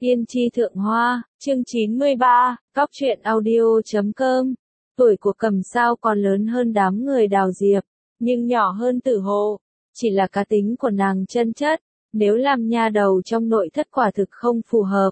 Yên chi thượng hoa, chương 93, Cóc truyện audio.com. Tuổi của Cẩm Sao còn lớn hơn đám người Đào Diệp, nhưng nhỏ hơn Tử Hộ. Chỉ là cá tính của nàng chân chất, nếu làm nha đầu trong nội thất quả thực không phù hợp.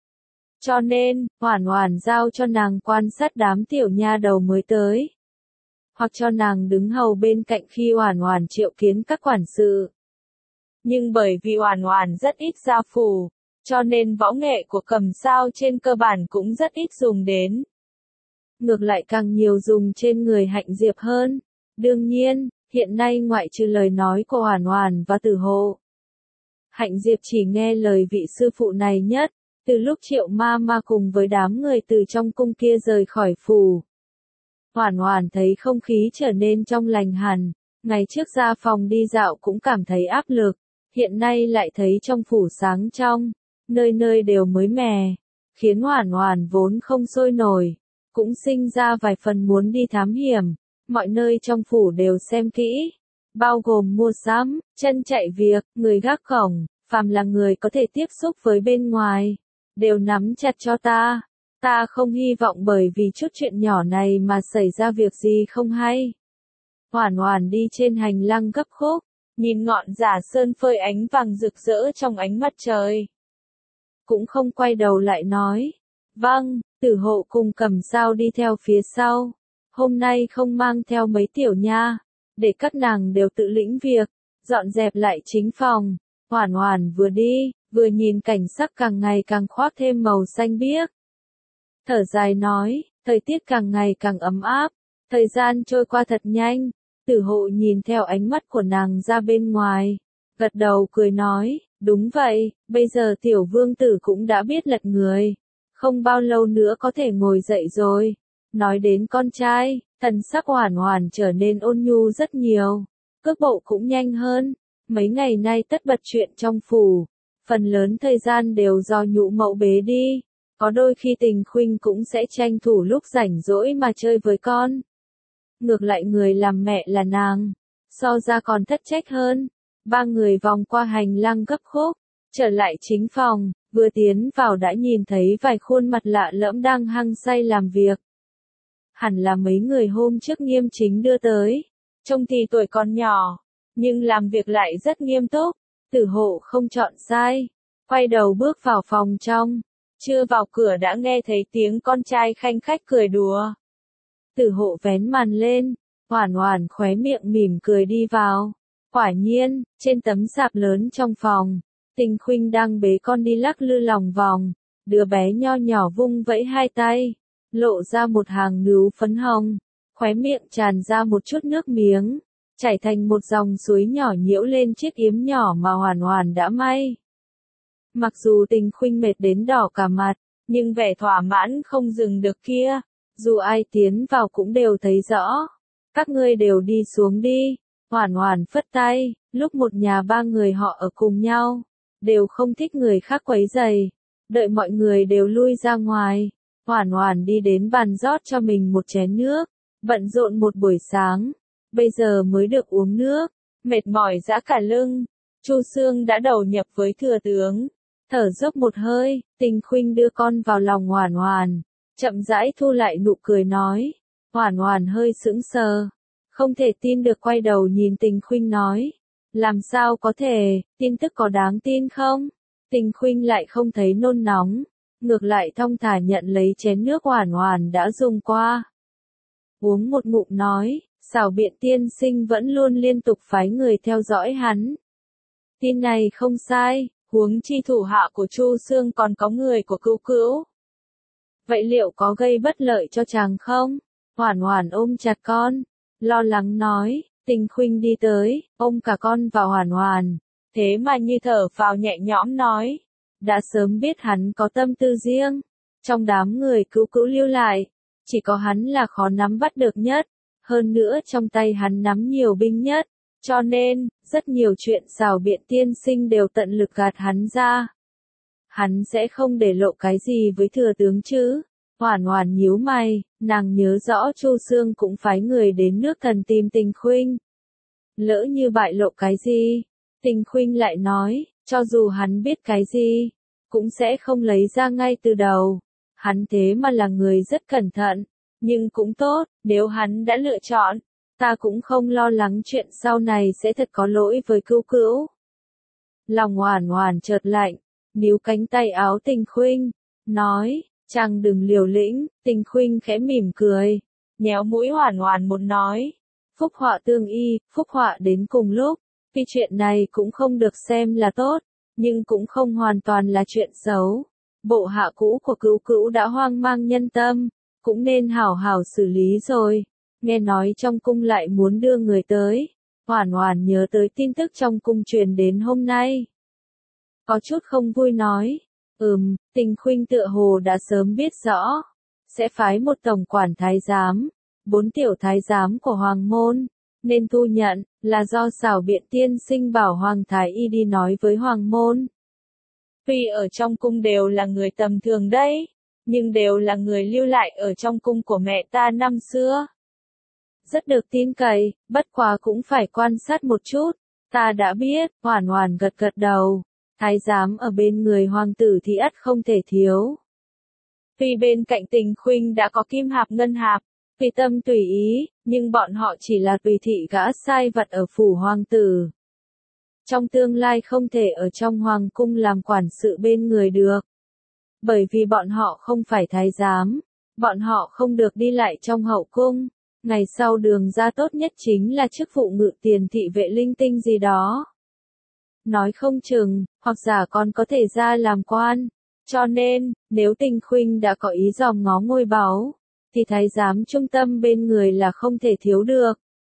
Cho nên, Hoản Hoản giao cho nàng quan sát đám tiểu nha đầu mới tới. Hoặc cho nàng đứng hầu bên cạnh khi Hoản Hoản triệu kiến các quản sự. Nhưng bởi vì Hoản Hoản rất ít ra phủ, cho nên võ nghệ của Cẩm Sao trên cơ bản cũng rất ít dùng đến. Ngược lại càng nhiều dùng trên người Hạnh Diệp hơn. Đương nhiên, hiện nay ngoại trừ lời nói của Hoản Hoản và Tử Hộ, Hạnh Diệp chỉ nghe lời vị sư phụ này nhất, từ lúc Triệu Ma Ma cùng với đám người từ trong cung kia rời khỏi phủ. Hoản Hoản thấy không khí trở nên trong lành hẳn, ngày trước ra phòng đi dạo cũng cảm thấy áp lực, hiện nay lại thấy trong phủ sáng trong, nơi nơi đều mới mẻ, khiến Hoản Hoản vốn không sôi nổi, cũng sinh ra vài phần muốn đi thám hiểm, mọi nơi trong phủ đều xem kỹ, bao gồm mua sắm, chân chạy việc, người gác cổng, phàm là người có thể tiếp xúc với bên ngoài, đều nắm chặt cho ta. Ta không hy vọng bởi vì chút chuyện nhỏ này mà xảy ra việc gì không hay. Hoản Hoản đi trên hành lang gấp khúc, nhìn ngọn giả sơn phơi ánh vàng rực rỡ trong ánh mặt trời. Cũng không quay đầu lại nói. Vâng, Tử Hộ cùng Cẩm Sao đi theo phía sau. Hôm nay không mang theo mấy tiểu nha, để các nàng đều tự lĩnh việc, dọn dẹp lại chính phòng. Hoản Hoản vừa đi, vừa nhìn cảnh sắc càng ngày càng khoác thêm màu xanh biếc. Thở dài nói, thời tiết càng ngày càng ấm áp, thời gian trôi qua thật nhanh. Tử Hộ nhìn theo ánh mắt của nàng ra bên ngoài, gật đầu cười nói, đúng vậy, bây giờ tiểu vương tử cũng đã biết lật người, không bao lâu nữa có thể ngồi dậy rồi. Nói đến con trai, thần sắc Hoản Hoản trở nên ôn nhu rất nhiều, cước bộ cũng nhanh hơn, mấy ngày nay tất bật chuyện trong phủ, phần lớn thời gian đều do Nhũ Mẫu bế đi. Có đôi khi Tình Khuynh cũng sẽ tranh thủ lúc rảnh rỗi mà chơi với con. Ngược lại người làm mẹ là nàng, so ra còn thất trách hơn. Ba người vòng qua hành lang gấp khúc, trở lại chính phòng, vừa tiến vào đã nhìn thấy vài khuôn mặt lạ lẫm đang hăng say làm việc. Hẳn là mấy người hôm trước Nghiêm Chính đưa tới, trông thì tuổi còn nhỏ, nhưng làm việc lại rất nghiêm túc. Tử Hộ không chọn sai, quay đầu bước vào phòng trong. Chưa vào cửa đã nghe thấy tiếng con trai khanh khách cười đùa. Tử Hộ vén màn lên, Hoản Hoản khóe miệng mỉm cười đi vào. Quả nhiên, trên tấm sạp lớn trong phòng, Tình Khuynh đang bế con đi lắc lư lòng vòng, đứa bé nho nhỏ vung vẫy hai tay, lộ ra một hàng nướu phấn hồng, khóe miệng tràn ra một chút nước miếng, chảy thành một dòng suối nhỏ nhiễu lên chiếc yếm nhỏ mà Hoản Hoản đã may. Mặc dù Tình Khuynh mệt đến đỏ cả mặt, nhưng vẻ thỏa mãn không dừng được kia, dù ai tiến vào cũng đều thấy rõ. Các ngươi đều đi xuống đi. Hoản Hoản phất tay, lúc một nhà ba người họ ở cùng nhau, đều không thích người khác quấy rầy. Đợi mọi người đều lui ra ngoài, Hoản Hoản đi đến bàn rót cho mình một chén nước, bận rộn một buổi sáng, bây giờ mới được uống nước, mệt mỏi rã cả lưng. Chu Xương đã đầu nhập với thừa tướng, thở dốc một hơi, Tình Khuynh đưa con vào lòng Hoản Hoản, chậm rãi thu lại nụ cười nói. Hoản Hoản hơi sững sờ, không thể tin được quay đầu nhìn Tình Khuynh nói, làm sao có thể, tin tức có đáng tin không? Tình Khuynh lại không thấy nôn nóng, ngược lại thong thả nhận lấy chén nước Hoản Hoản đã dùng qua. Uống một ngụm nói, Xảo Biện tiên sinh vẫn luôn liên tục phái người theo dõi hắn. Tin này không sai, huống chi thủ hạ của Chu Xương còn có người của Cữu Cữu. Vậy liệu có gây bất lợi cho chàng không? Hoản Hoản ôm chặt con, lo lắng nói. Tình Khuynh đi tới, ôm cả con vào Hoản Hoản, thế mà như thở phào nhẹ nhõm nói, đã sớm biết hắn có tâm tư riêng, trong đám người Cữu Cữu lưu lại, chỉ có hắn là khó nắm bắt được nhất, hơn nữa trong tay hắn nắm nhiều binh nhất, cho nên, rất nhiều chuyện Xảo Biện tiên sinh đều tận lực gạt hắn ra. Hắn sẽ không để lộ cái gì với thừa tướng chứ? Hoản Hoản nhíu mày, nàng nhớ rõ Chu Xương cũng phái người đến nước Thần tìm Tình Khuynh. Lỡ như bại lộ cái gì? Tình Khuynh lại nói, cho dù hắn biết cái gì, cũng sẽ không lấy ra ngay từ đầu. Hắn thế mà là người rất cẩn thận, nhưng cũng tốt, nếu hắn đã lựa chọn, ta cũng không lo lắng chuyện sau này sẽ thật có lỗi với Cữu Cữu. Lòng Hoản Hoản chợt lạnh, níu cánh tay áo Tình Khuynh, nói, chàng đừng liều lĩnh. Tình Khuynh khẽ mỉm cười, nhéo mũi Hoản Hoản một nói, phúc họa tương y, phúc họa đến cùng lúc. Vì chuyện này cũng không được xem là tốt, nhưng cũng không hoàn toàn là chuyện xấu. Bộ hạ cũ của Cữu Cữu đã hoang mang nhân tâm, cũng nên hảo hảo xử lý rồi. Nghe nói trong cung lại muốn đưa người tới. Hoản Hoản nhớ tới tin tức trong cung truyền đến hôm nay. Có chút không vui nói, Tình Khuynh tựa hồ đã sớm biết rõ. Sẽ phái một tổng quản thái giám, 4 tiểu thái giám của Hoàng môn. Nên thu nhận, là do Xảo Biện tiên sinh bảo Hoàng Thái Y đi nói với Hoàng môn. Tuy ở trong cung đều là người tầm thường đấy, nhưng đều là người lưu lại ở trong cung của mẹ ta năm xưa. Rất được tin cậy, bất quá cũng phải quan sát một chút. Ta đã biết. Hoản Hoản gật gật đầu. Thái giám ở bên người hoàng tử thì ắt không thể thiếu. Tuy bên cạnh Tình Khuynh đã có kim hạp ngân hạp, tùy tâm tùy ý, nhưng bọn họ chỉ là tùy thị gã sai vặt ở phủ hoàng tử. Trong tương lai không thể ở trong hoàng cung làm quản sự bên người được. Bởi vì bọn họ không phải thái giám, bọn họ không được đi lại trong hậu cung. Ngày sau đường ra tốt nhất chính là chức vụ ngự tiền thị vệ linh tinh gì đó. Nói không chừng, hoặc giả còn có thể ra làm quan. Cho nên, nếu Tình Khuynh đã có ý dòm ngó ngôi báu, thì thái giám trung tâm bên người là không thể thiếu được.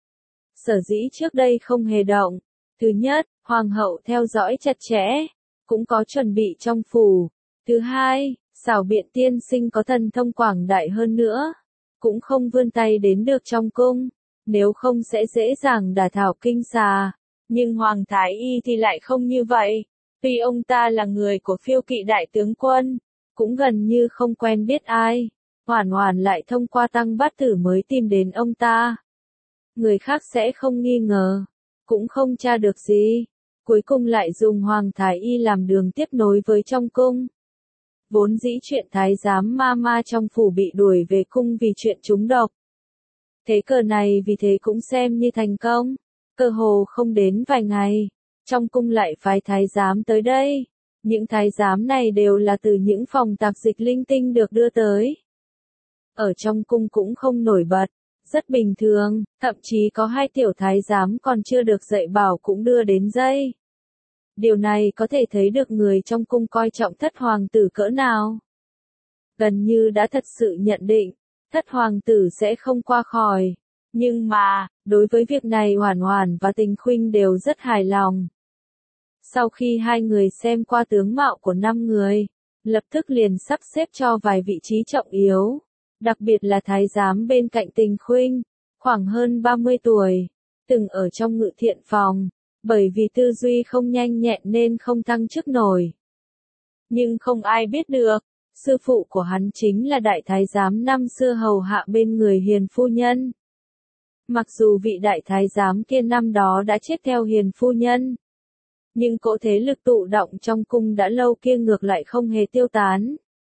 Sở dĩ trước đây không hề động. Thứ nhất, hoàng hậu theo dõi chặt chẽ, cũng có chuẩn bị trong phủ. Thứ hai, Xảo Biện tiên sinh có thần thông quảng đại hơn nữa, cũng không vươn tay đến được trong cung, nếu không sẽ dễ dàng đả thảo kinh xà. Nhưng Hoàng Thái Y thì lại không như vậy. Tuy ông ta là người của Phiêu Kỵ đại tướng quân, cũng gần như không quen biết ai. Hoản Hoản lại thông qua Tăng Bát Tử mới tìm đến ông ta. Người khác sẽ không nghi ngờ, cũng không tra được gì. Cuối cùng lại dùng Hoàng Thái Y làm đường tiếp nối với trong cung. Vốn dĩ chuyện thái giám ma trong phủ bị đuổi về cung vì chuyện trúng độc. Thế cờ này vì thế cũng xem như thành công. Cơ hồ không đến vài ngày, trong cung lại phái thái giám tới đây. Những thái giám này đều là từ những phòng tạp dịch linh tinh được đưa tới. Ở trong cung cũng không nổi bật, rất bình thường, thậm chí có 2 tiểu thái giám còn chưa được dạy bảo cũng đưa đến dây. Điều này có thể thấy được người trong cung coi trọng thất hoàng tử cỡ nào. Gần như đã thật sự nhận định, thất hoàng tử sẽ không qua khỏi. Nhưng mà, đối với việc này Hoản Hoản và Tình Khuynh đều rất hài lòng. Sau khi hai người xem qua tướng mạo của 5 người, lập tức liền sắp xếp cho vài vị trí trọng yếu. Đặc biệt là thái giám bên cạnh Tình Khuynh, khoảng hơn 30 tuổi, từng ở trong ngự thiện phòng, bởi vì tư duy không nhanh nhẹn nên không thăng chức nổi. Nhưng không ai biết được, sư phụ của hắn chính là đại thái giám năm xưa hầu hạ bên người Hiền phu nhân. Mặc dù vị đại thái giám kia năm đó đã chết theo Hiền phu nhân, nhưng cỗ thế lực tụ động trong cung đã lâu kia ngược lại không hề tiêu tán.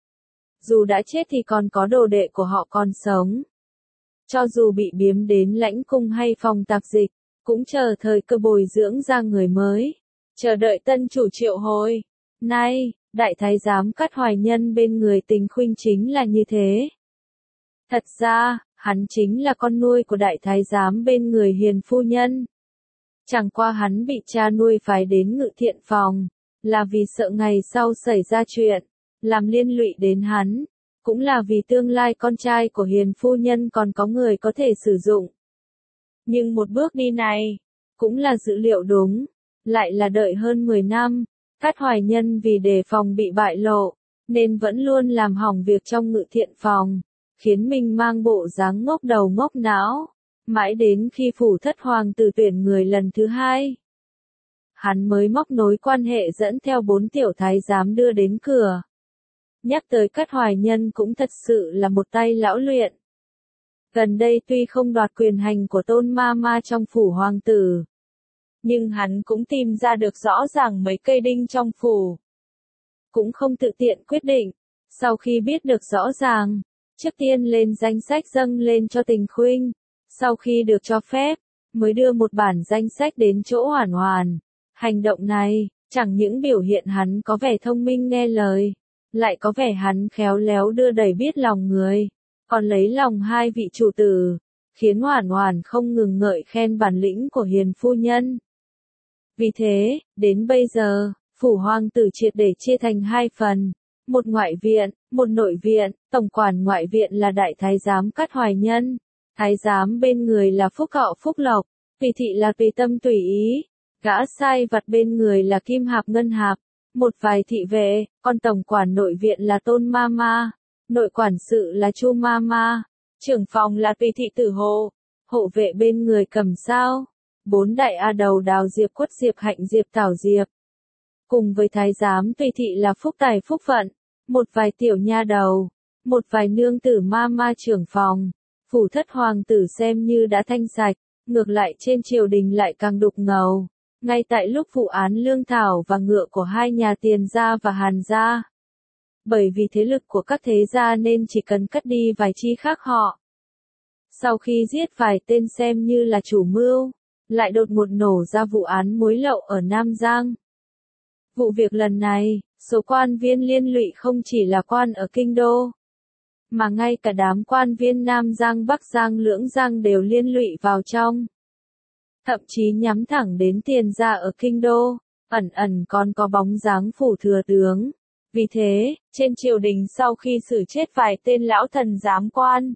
Dù đã chết thì còn có đồ đệ của họ còn sống. Cho dù bị biếm đến lãnh cung hay phòng tạp dịch, cũng chờ thời cơ bồi dưỡng ra người mới, chờ đợi tân chủ triệu hồi. Nay, đại thái giám Cát Hoài Nhân bên người Tình Khuynh chính là như thế. Thật ra, hắn chính là con nuôi của đại thái giám bên người Hiền phu nhân. Chẳng qua hắn bị cha nuôi phái đến ngự thiện phòng, là vì sợ ngày sau xảy ra chuyện, làm liên lụy đến hắn, cũng là vì tương lai con trai của Hiền phu nhân còn có người có thể sử dụng. Nhưng một bước đi này, cũng là dữ liệu đúng, lại là đợi hơn 10 năm, Cát Hoài Nhân vì đề phòng bị bại lộ, nên vẫn luôn làm hỏng việc trong ngự thiện phòng, khiến mình mang bộ dáng ngốc đầu ngốc não, mãi đến khi phủ thất hoàng tử tuyển người lần thứ 2. Hắn mới móc nối quan hệ dẫn theo 4 tiểu thái giám đưa đến cửa. Nhắc tới Cát Hoài Nhân cũng thật sự là một tay lão luyện. Gần đây tuy không đoạt quyền hành của Tôn Ma trong phủ hoàng tử, nhưng hắn cũng tìm ra được rõ ràng mấy cây đinh trong phủ. cũng không tự tiện quyết định. Sau khi biết được rõ ràng, trước tiên lên danh sách dâng lên cho Tình Khuynh. Sau khi được cho phép, mới đưa một bản danh sách đến chỗ Hoàn Hoàn. Hành động này, chẳng những biểu hiện hắn có vẻ thông minh nghe lời, lại có vẻ hắn khéo léo đưa đẩy biết lòng người, còn lấy lòng hai vị chủ tử, khiến Hoàn Hoàn không ngừng ngợi khen bản lĩnh của hiền phu nhân. Vì thế, đến bây giờ, phủ hoàng tử triệt để chia thành hai phần, một ngoại viện, một nội viện. Tổng quản ngoại viện là đại thái giám Cát Hoài Nhân, thái giám bên người là Phúc Hậu Phúc Lộc, tùy thị là tùy tâm tùy ý, gã sai vặt bên người là Kim Hạp Ngân Hạp, một vài thị vệ, còn tổng quản nội viện là Tôn Mama, nội quản sự là Chu Mama, trưởng phòng là tùy thị Tử Hộ, hộ vệ bên người Cẩm Sao, bốn đại a đầu Đào Diệp Quất Diệp Hạnh Diệp Tảo Diệp. Cùng với thái giám tùy thị là Phúc Tài Phúc Vận, một vài tiểu nha đầu, một vài nương tử Mama trưởng phòng. Phủ thất hoàng tử xem như đã thanh sạch, ngược lại trên triều đình lại càng đục ngầu. Ngay tại lúc vụ án lương thảo và ngựa của hai nhà Tiền gia và Hàn gia. Bởi vì thế lực của các thế gia nên chỉ cần cất đi vài chi khác họ. Sau khi giết vài tên xem như là chủ mưu, lại đột ngột nổ ra vụ án muối lậu ở Nam Giang. Vụ việc lần này, số quan viên liên lụy không chỉ là quan ở Kinh Đô, mà ngay cả đám quan viên Nam Giang Bắc Giang Lưỡng Giang đều liên lụy vào trong. Thậm chí nhắm thẳng đến Tiền gia ở Kinh Đô, ẩn ẩn còn có bóng dáng phủ thừa tướng. Vì thế, trên triều đình sau khi xử chết vài tên lão thần giám quan,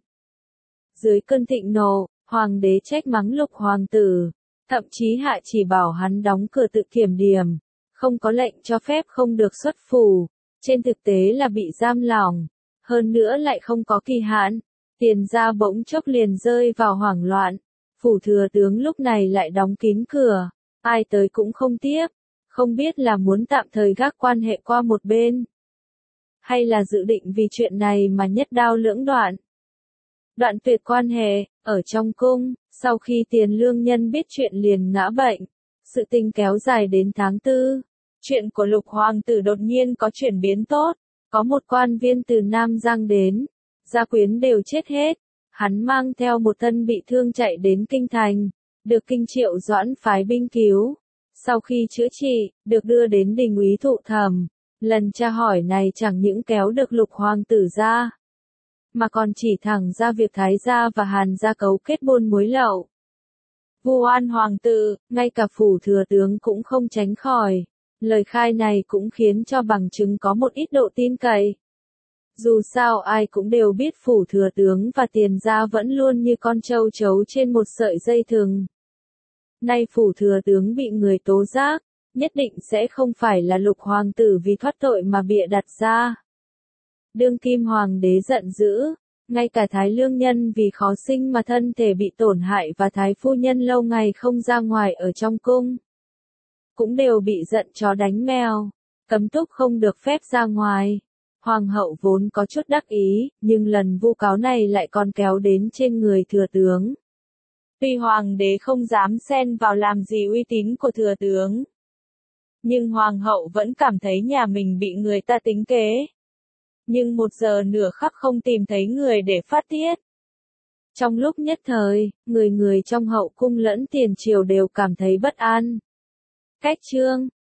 dưới cơn thịnh nộ, hoàng đế trách mắng Lục hoàng tử, thậm chí hạ chỉ bảo hắn đóng cửa tự kiểm điểm, không có lệnh cho phép không được xuất phủ, trên thực tế là bị giam lỏng, hơn nữa lại không có kỳ hạn. Tiền gia bỗng chốc liền rơi vào hoảng loạn, phủ thừa tướng lúc này lại đóng kín cửa, ai tới cũng không tiếp, không biết là muốn tạm thời gác quan hệ qua một bên, hay là dự định vì chuyện này mà nhất đao lưỡng đoạn. Đoạn tuyệt quan hệ, ở trong cung, sau khi Tiền Lương Nhân biết chuyện liền ngã bệnh, sự tình kéo dài đến tháng 4, chuyện của Lục hoàng tử đột nhiên có chuyển biến tốt, có một quan viên từ Nam Giang đến, gia quyến đều chết hết, hắn mang theo một thân bị thương chạy đến Kinh Thành, được Kinh Triệu Doãn phái binh cứu, sau khi chữa trị, được đưa đến đình úy thụ thẩm. Lần tra hỏi này chẳng những kéo được Lục hoàng tử ra, mà còn chỉ thẳng ra việc Thái gia và Hàn gia cấu kết buôn muối lậu. Vu oan hoàng tử, ngay cả phủ thừa tướng cũng không tránh khỏi. Lời khai này cũng khiến cho bằng chứng có một ít độ tin cậy. Dù sao ai cũng đều biết phủ thừa tướng và Tiền gia vẫn luôn như con trâu trấu trên một sợi dây thừng. Nay phủ thừa tướng bị người tố giác, nhất định sẽ không phải là Lục hoàng tử vì thoát tội mà bịa đặt ra. Đương kim hoàng đế giận dữ, ngay cả Thái Lương Nhân vì khó sinh mà thân thể bị tổn hại và Thái phu nhân lâu ngày không ra ngoài ở trong cung, cũng đều bị giận chó đánh mèo, cấm túc không được phép ra ngoài. Hoàng hậu vốn có chút đắc ý, nhưng lần vu cáo này lại còn kéo đến trên người thừa tướng. Tuy hoàng đế không dám xen vào làm gì uy tín của thừa tướng, nhưng hoàng hậu vẫn cảm thấy nhà mình bị người ta tính kế. Nhưng một giờ nửa khắc không tìm thấy người để phát tiết. Trong lúc nhất thời, người người trong hậu cung lẫn tiền triều đều cảm thấy bất an. Cách chương